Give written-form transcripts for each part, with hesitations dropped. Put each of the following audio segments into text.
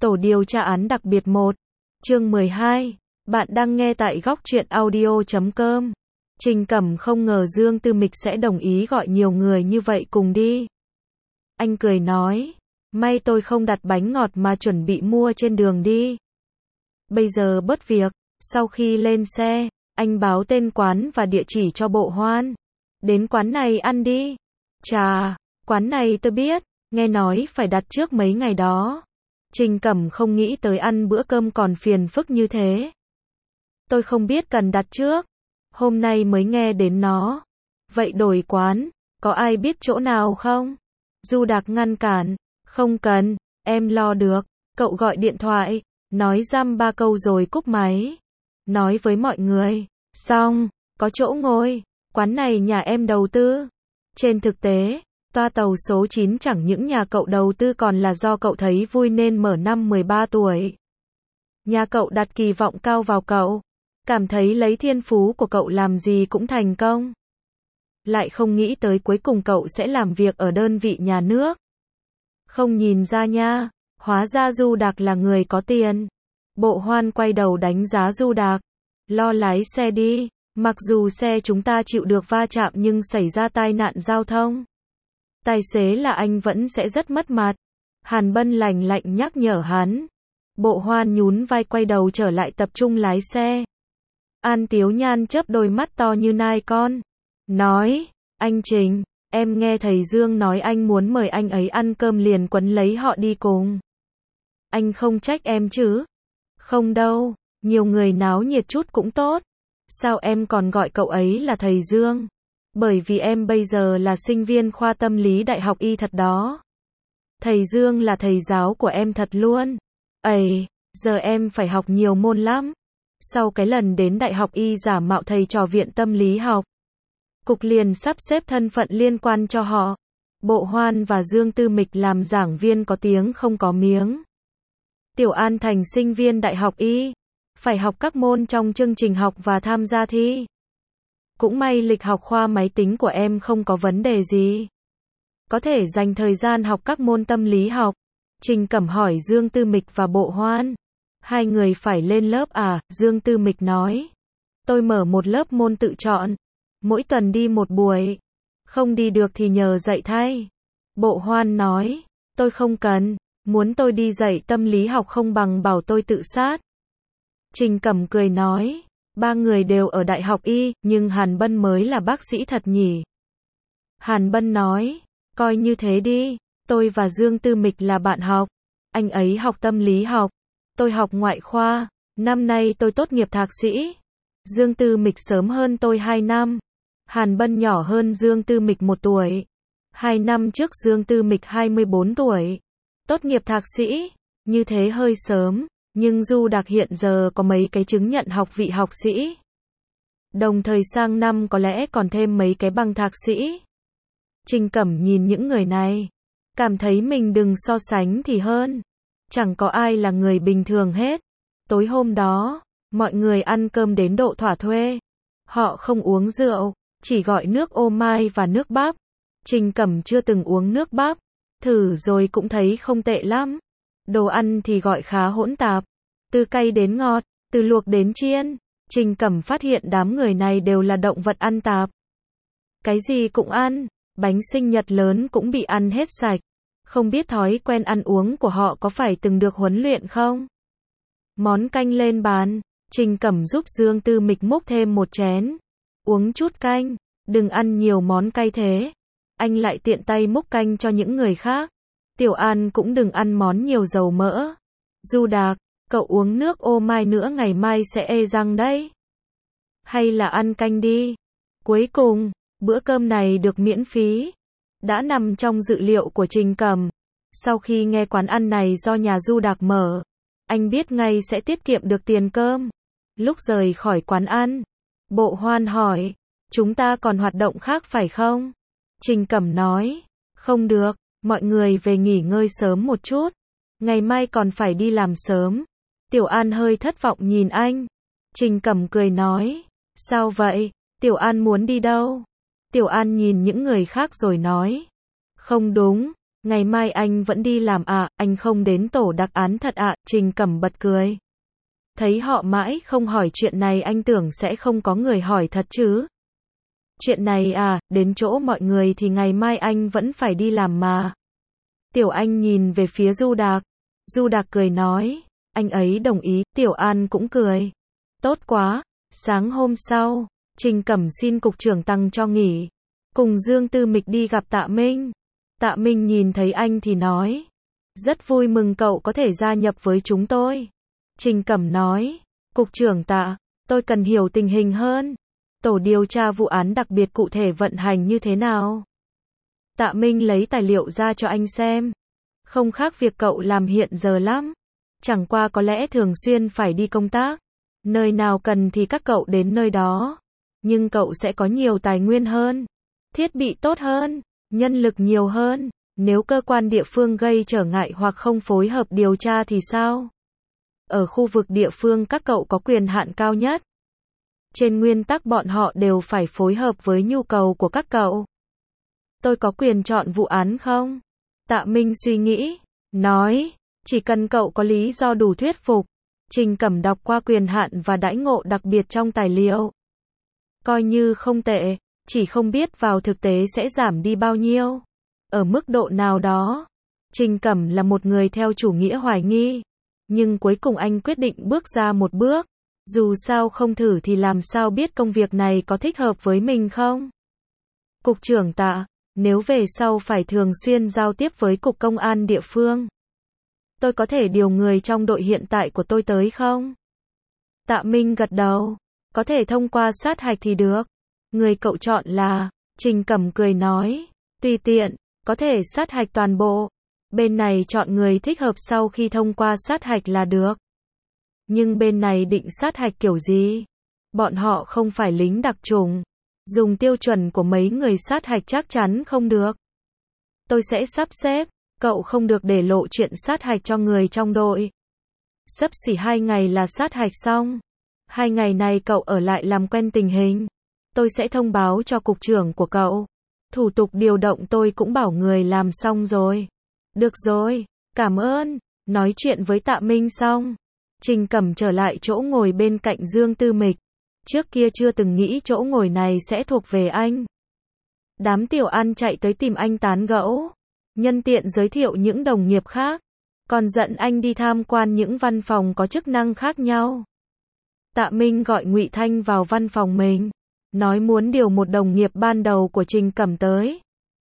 Tổ điều tra án đặc biệt 1, chương 12. Bạn đang nghe tại góc truyện audio.com. Trình Cẩm không ngờ Dương Tư Mịch sẽ đồng ý gọi nhiều người như vậy cùng đi. Anh cười nói, may tôi không đặt bánh ngọt mà chuẩn bị mua trên đường đi. Bây giờ bớt việc, sau khi lên xe, anh báo tên quán và địa chỉ cho Bộ Hoan. Đến quán này ăn đi. Chà, quán này tôi biết, nghe nói phải đặt trước mấy ngày đó. Trình Cẩm không nghĩ tới ăn bữa cơm còn phiền phức như thế. Tôi không biết cần đặt trước, hôm nay mới nghe đến nó. Vậy đổi quán, có ai biết chỗ nào không? Du Đạc ngăn cản, không cần, em lo được. Cậu gọi điện thoại, nói dăm ba câu rồi cúp máy. Nói với mọi người, xong, có chỗ ngồi, quán này nhà em đầu tư. Trên thực tế, toa tàu số 9 chẳng những nhà cậu đầu tư còn là do cậu thấy vui nên mở năm 13 tuổi. Nhà cậu đặt kỳ vọng cao vào cậu, cảm thấy lấy thiên phú của cậu làm gì cũng thành công. Lại không nghĩ tới cuối cùng cậu sẽ làm việc ở đơn vị nhà nước. Không nhìn ra nha, hóa ra Du Đạc là người có tiền. Bộ Hoan quay đầu đánh giá Du Đạc, lo lái xe đi, mặc dù xe chúng ta chịu được va chạm nhưng xảy ra tai nạn giao thông. Tài xế là anh vẫn sẽ rất mất mặt. Hàn Bân lạnh lạnh nhắc nhở hắn. Bộ Hoan nhún vai quay đầu trở lại tập trung lái xe. An Tiếu Nhan chớp đôi mắt to như nai con. Nói, anh Trình, em nghe thầy Dương nói anh muốn mời anh ấy ăn cơm liền quấn lấy họ đi cùng. Anh không trách em chứ? Không đâu, nhiều người náo nhiệt chút cũng tốt. Sao em còn gọi cậu ấy là thầy Dương? Bởi vì em bây giờ là sinh viên khoa tâm lý Đại học Y thật đó. Thầy Dương là thầy giáo của em thật luôn. Ây, giờ em phải học nhiều môn lắm. Sau cái lần đến Đại học Y giả mạo thầy trò viện tâm lý học, cục liền sắp xếp thân phận liên quan cho họ. Bộ Hoan và Dương Tư Mịch làm giảng viên có tiếng không có miếng. Tiểu An thành sinh viên Đại học Y, phải học các môn trong chương trình học và tham gia thi. Cũng may lịch học khoa máy tính của em không có vấn đề gì. Có thể dành thời gian học các môn tâm lý học. Trình Cẩm hỏi Dương Tư Mịch và Bộ Hoan. Hai người phải lên lớp à? Dương Tư Mịch nói. Tôi mở một lớp môn tự chọn. Mỗi tuần đi một buổi. Không đi được thì nhờ dạy thay. Bộ Hoan nói. Tôi không cần. Muốn tôi đi dạy tâm lý học không bằng bảo tôi tự sát. Trình Cẩm cười nói. Ba người đều ở Đại học Y, nhưng Hàn Bân mới là bác sĩ thật nhỉ? Hàn Bân nói, coi như thế đi, tôi và Dương Tư Mịch là bạn học. Anh ấy học tâm lý học, tôi học ngoại khoa, năm nay tôi tốt nghiệp thạc sĩ. Dương Tư Mịch sớm hơn tôi 2 năm. Hàn Bân nhỏ hơn Dương Tư Mịch 1 tuổi. 2 năm trước Dương Tư Mịch 24 tuổi. Tốt nghiệp thạc sĩ, như thế hơi sớm. Nhưng Du Đạc hiện giờ có mấy cái chứng nhận học vị học sĩ. Đồng thời sang năm có lẽ còn thêm mấy cái bằng thạc sĩ. Trình Cẩm nhìn những người này, cảm thấy mình đừng so sánh thì hơn. Chẳng có ai là người bình thường hết. Tối hôm đó, mọi người ăn cơm đến độ thỏa thuê. Họ không uống rượu, chỉ gọi nước ô mai và nước bắp. Trình Cẩm chưa từng uống nước bắp, thử rồi cũng thấy không tệ lắm. Đồ ăn thì gọi khá hỗn tạp, từ cay đến ngọt, từ luộc đến chiên. Trình Cẩm phát hiện đám người này đều là động vật ăn tạp. Cái gì cũng ăn, bánh sinh nhật lớn cũng bị ăn hết sạch. Không biết thói quen ăn uống của họ có phải từng được huấn luyện không? Món canh lên bàn, Trình Cẩm giúp Dương Tư Mịch múc thêm một chén. Uống chút canh, đừng ăn nhiều món cay thế. Anh lại tiện tay múc canh cho những người khác. Tiểu An cũng đừng ăn món nhiều dầu mỡ. Du Đạc, cậu uống nước ô mai nữa ngày mai sẽ ê răng đấy. Hay là ăn canh đi. Cuối cùng, bữa cơm này được miễn phí. Đã nằm trong dự liệu của Trình Cẩm. Sau khi nghe quán ăn này do nhà Du Đạc mở, anh biết ngay sẽ tiết kiệm được tiền cơm. Lúc rời khỏi quán ăn, Bộ Hoan hỏi, chúng ta còn hoạt động khác phải không? Trình Cẩm nói, không được, mọi người về nghỉ ngơi sớm một chút. Ngày mai còn phải đi làm sớm. Tiểu An hơi thất vọng nhìn anh. Trình Cẩm cười nói, sao vậy? Tiểu An muốn đi đâu? Tiểu An nhìn những người khác rồi nói, không đúng, Ngày mai anh vẫn đi làm à, anh không đến tổ đặc án thật ạ, Trình Cẩm bật cười. Thấy họ mãi không hỏi chuyện này anh tưởng sẽ không có người hỏi thật chứ. Chuyện này à, đến chỗ mọi người thì ngày mai anh vẫn phải đi làm mà. Tiểu Anh nhìn về phía Du Đạc. Du Đạc cười nói, anh ấy đồng ý, Tiểu An cũng cười. Tốt quá, sáng hôm sau, Trình Cẩm xin cục trưởng tăng cho nghỉ. Cùng Dương Tư Mịch đi gặp Tạ Minh. Tạ Minh nhìn thấy anh thì nói, rất vui mừng cậu có thể gia nhập với chúng tôi. Trình Cẩm nói, cục trưởng Tạ, tôi cần hiểu tình hình hơn. Tổ điều tra vụ án đặc biệt cụ thể vận hành như thế nào? Tạ Minh lấy tài liệu ra cho anh xem. Không khác việc cậu làm hiện giờ lắm. Chẳng qua có lẽ thường xuyên phải đi công tác. Nơi nào cần thì các cậu đến nơi đó. Nhưng cậu sẽ có nhiều tài nguyên hơn, thiết bị tốt hơn, nhân lực nhiều hơn. Nếu cơ quan địa phương gây trở ngại hoặc không phối hợp điều tra thì sao? Ở khu vực địa phương các cậu có quyền hạn cao nhất. Trên nguyên tắc bọn họ đều phải phối hợp với nhu cầu của các cậu. Tôi có quyền chọn vụ án không? Tạ Minh suy nghĩ, nói, chỉ cần cậu có lý do đủ thuyết phục. Trình Cẩm đọc qua quyền hạn và đãi ngộ đặc biệt trong tài liệu. Coi như không tệ, chỉ không biết vào thực tế sẽ giảm đi bao nhiêu. Ở mức độ nào đó, Trình Cẩm là một người theo chủ nghĩa hoài nghi. Nhưng cuối cùng anh quyết định bước ra một bước. Dù sao không thử thì làm sao biết công việc này có thích hợp với mình không? Cục trưởng Tạ, nếu về sau phải thường xuyên giao tiếp với cục công an địa phương, tôi có thể điều người trong đội hiện tại của tôi tới không? Tạ Minh gật đầu, có thể thông qua sát hạch thì được. Người cậu chọn là, Trình Cẩm cười nói, tùy tiện, có thể sát hạch toàn bộ. Bên này chọn người thích hợp sau khi thông qua sát hạch là được. Nhưng bên này định sát hạch kiểu gì? Bọn họ không phải lính đặc chủng. Dùng tiêu chuẩn của mấy người sát hạch chắc chắn không được. Tôi sẽ sắp xếp, cậu không được để lộ chuyện sát hạch cho người trong đội. Xấp xỉ 2 ngày là sát hạch xong. 2 ngày này cậu ở lại làm quen tình hình. Tôi sẽ thông báo cho cục trưởng của cậu. Thủ tục điều động tôi cũng bảo người làm xong rồi. Được rồi, cảm ơn. Nói chuyện với Tạ Minh xong, Trình Cẩm trở lại chỗ ngồi bên cạnh Dương Tư Mịch. Trước kia chưa từng nghĩ chỗ ngồi này sẽ thuộc về anh. Đám Tiểu An chạy tới tìm anh tán gẫu, nhân tiện giới thiệu những đồng nghiệp khác, còn dẫn anh đi tham quan những văn phòng có chức năng khác nhau. Tạ Minh gọi Ngụy Thanh vào văn phòng mình, nói muốn điều một đồng nghiệp ban đầu của Trình Cẩm tới.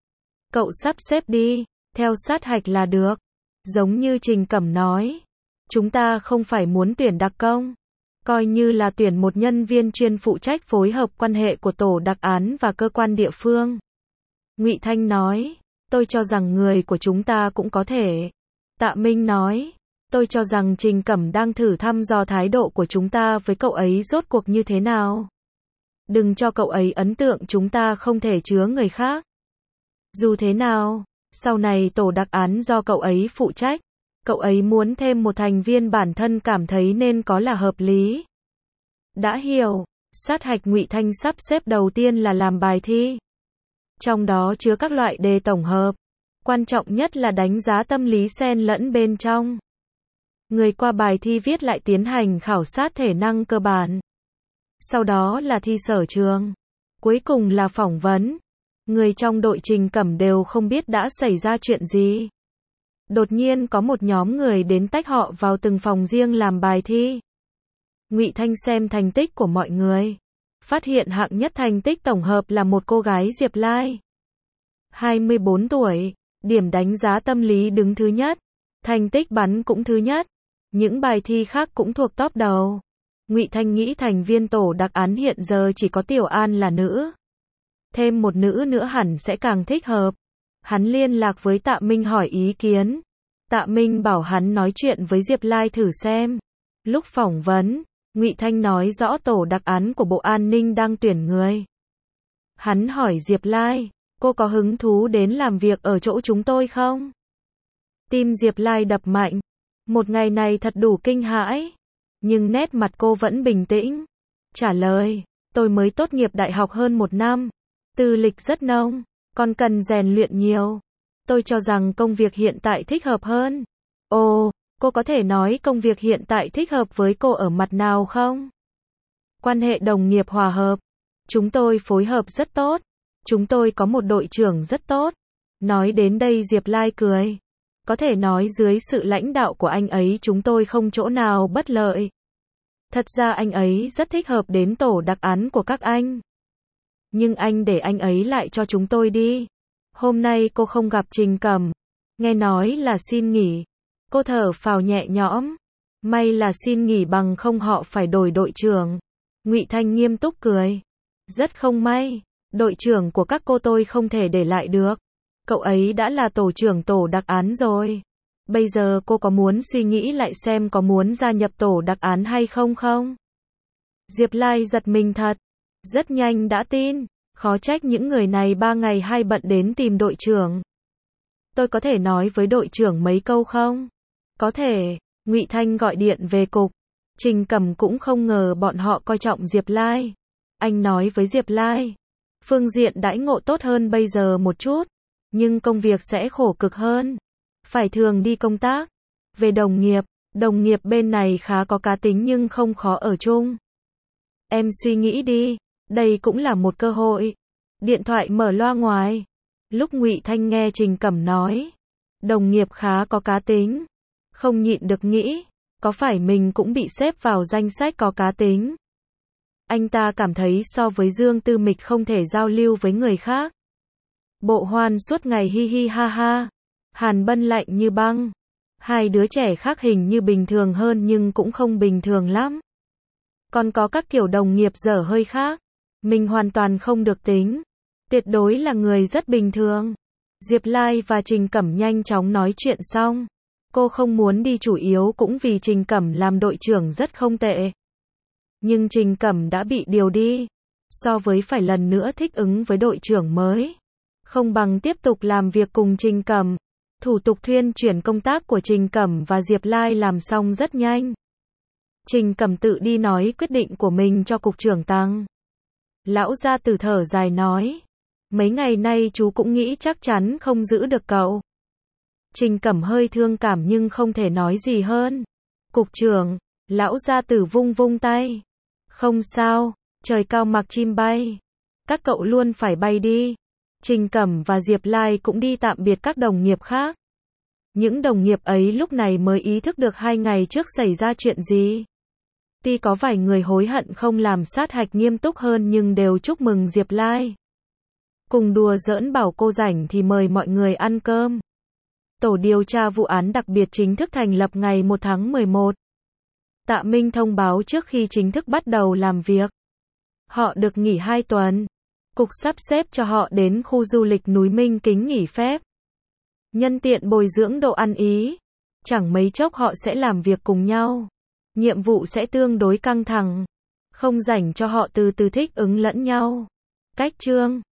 Cậu sắp xếp đi, theo sát hạch là được. Giống như Trình Cẩm nói, chúng ta không phải muốn tuyển đặc công, coi như là tuyển một nhân viên chuyên phụ trách phối hợp quan hệ của tổ đặc án và cơ quan địa phương. Ngụy Thanh nói, tôi cho rằng người của chúng ta cũng có thể. Tạ Minh nói, tôi cho rằng Trình Cẩm đang thử thăm dò thái độ của chúng ta với cậu ấy rốt cuộc như thế nào. Đừng cho cậu ấy ấn tượng chúng ta không thể chứa người khác. Dù thế nào, sau này tổ đặc án do cậu ấy phụ trách. Cậu ấy muốn thêm một thành viên bản thân cảm thấy nên có là hợp lý. Đã hiểu. Sát hạch Ngụy Thanh sắp xếp đầu tiên là làm bài thi. Trong đó chứa các loại đề tổng hợp. Quan trọng nhất là đánh giá tâm lý xen lẫn bên trong. Người qua bài thi viết lại tiến hành khảo sát thể năng cơ bản. Sau đó là thi sở trường. Cuối cùng là phỏng vấn. Người trong đội Trình Cẩm đều không biết đã xảy ra chuyện gì. Đột nhiên có một nhóm người đến tách họ vào từng phòng riêng làm bài thi. Ngụy Thanh xem thành tích của mọi người, phát hiện hạng nhất thành tích tổng hợp là một cô gái Diệp Lai, 24 tuổi, điểm đánh giá tâm lý đứng thứ nhất, thành tích bắn cũng thứ nhất, những bài thi khác cũng thuộc top đầu. Ngụy Thanh nghĩ thành viên tổ đặc án hiện giờ chỉ có Tiểu An là nữ, thêm một nữ nữa hẳn sẽ càng thích hợp. Hắn liên lạc với Tạ Minh hỏi ý kiến. Tạ Minh bảo hắn nói chuyện với Diệp Lai thử xem. Lúc phỏng vấn, Ngụy Thanh nói rõ tổ đặc án của Bộ An ninh đang tuyển người. Hắn hỏi Diệp Lai, cô có hứng thú đến làm việc ở chỗ chúng tôi không? Tim Diệp Lai đập mạnh. Một ngày này thật đủ kinh hãi. Nhưng nét mặt cô vẫn bình tĩnh. Trả lời, tôi mới tốt nghiệp đại học hơn 1 năm. Tư lịch rất nông. Còn cần rèn luyện nhiều. Tôi cho rằng công việc hiện tại thích hợp hơn. Ồ, cô có thể nói công việc hiện tại thích hợp với cô ở mặt nào không? Quan hệ đồng nghiệp hòa hợp. Chúng tôi phối hợp rất tốt. Chúng tôi có một đội trưởng rất tốt. Nói đến đây Diệp Lai cười. Có thể nói dưới sự lãnh đạo của anh ấy chúng tôi không chỗ nào bất lợi. Thật ra anh ấy rất thích hợp đến tổ đặc án của các anh. Nhưng anh để anh ấy lại cho chúng tôi đi. Hôm nay cô không gặp Trình Cẩm. Nghe nói là xin nghỉ. Cô thở phào nhẹ nhõm. May là xin nghỉ bằng không họ phải đổi đội trưởng. Ngụy Thanh nghiêm túc cười. Rất không may. Đội trưởng của các cô tôi không thể để lại được. Cậu ấy đã là tổ trưởng tổ đặc án rồi. Bây giờ cô có muốn suy nghĩ lại xem có muốn gia nhập tổ đặc án hay không không? Diệp Lai giật mình thật. Rất nhanh đã tin. Khó trách những người này 3 ngày 2 bận đến tìm đội trưởng. Tôi có thể nói với đội trưởng mấy câu không? Có thể. Ngụy Thanh gọi điện về cục. Trình Cẩm cũng không ngờ bọn họ coi trọng Diệp Lai. Anh nói với Diệp Lai. Phương diện đãi ngộ tốt hơn bây giờ một chút. Nhưng công việc sẽ khổ cực hơn. Phải thường đi công tác. Về đồng nghiệp bên này khá có cá tính nhưng không khó ở chung. Em suy nghĩ đi, đây cũng là một cơ hội. Điện thoại mở loa ngoài. Lúc Ngụy Thanh nghe Trình Cẩm nói, đồng nghiệp khá có cá tính, không nhịn được nghĩ, có phải mình cũng bị xếp vào danh sách có cá tính. Anh ta cảm thấy so với Dương Tư Mịch không thể giao lưu với người khác. Bộ Hoan suốt ngày hi hi ha ha. Hàn Bân lạnh như băng. Hai đứa trẻ khác hình như bình thường hơn nhưng cũng không bình thường lắm. Còn có các kiểu đồng nghiệp dở hơi khác. Mình hoàn toàn không được tính. Tuyệt đối là người rất bình thường. Diệp Lai và Trình Cẩm nhanh chóng nói chuyện xong. Cô không muốn đi chủ yếu cũng vì Trình Cẩm làm đội trưởng rất không tệ. Nhưng Trình Cẩm đã bị điều đi. So với phải lần nữa thích ứng với đội trưởng mới. Không bằng tiếp tục làm việc cùng Trình Cẩm. Thủ tục thuyên chuyển công tác của Trình Cẩm và Diệp Lai làm xong rất nhanh. Trình Cẩm tự đi nói quyết định của mình cho cục trưởng Tăng. Lão gia tử thở dài nói. Mấy ngày nay chú cũng nghĩ chắc chắn không giữ được cậu. Trình Cẩm hơi thương cảm nhưng không thể nói gì hơn. Cục trưởng, lão gia tử vung vung tay. Không sao, trời cao mặc chim bay. Các cậu luôn phải bay đi. Trình Cẩm và Diệp Lai cũng đi tạm biệt các đồng nghiệp khác. Những đồng nghiệp ấy lúc này mới ý thức được 2 ngày trước xảy ra chuyện gì. Tuy có vài người hối hận không làm sát hạch nghiêm túc hơn nhưng đều chúc mừng Diệp Lai. Cùng đùa giỡn bảo cô rảnh thì mời mọi người ăn cơm. Tổ điều tra vụ án đặc biệt chính thức thành lập ngày 1 tháng 11. Tạ Minh thông báo trước khi chính thức bắt đầu làm việc. Họ được nghỉ 2 tuần. Cục sắp xếp cho họ đến khu du lịch núi Minh Kính nghỉ phép. Nhân tiện bồi dưỡng độ ăn ý. Chẳng mấy chốc họ sẽ làm việc cùng nhau. Nhiệm vụ sẽ tương đối căng thẳng. Không rảnh cho họ từ từ thích ứng lẫn nhau. Cách chương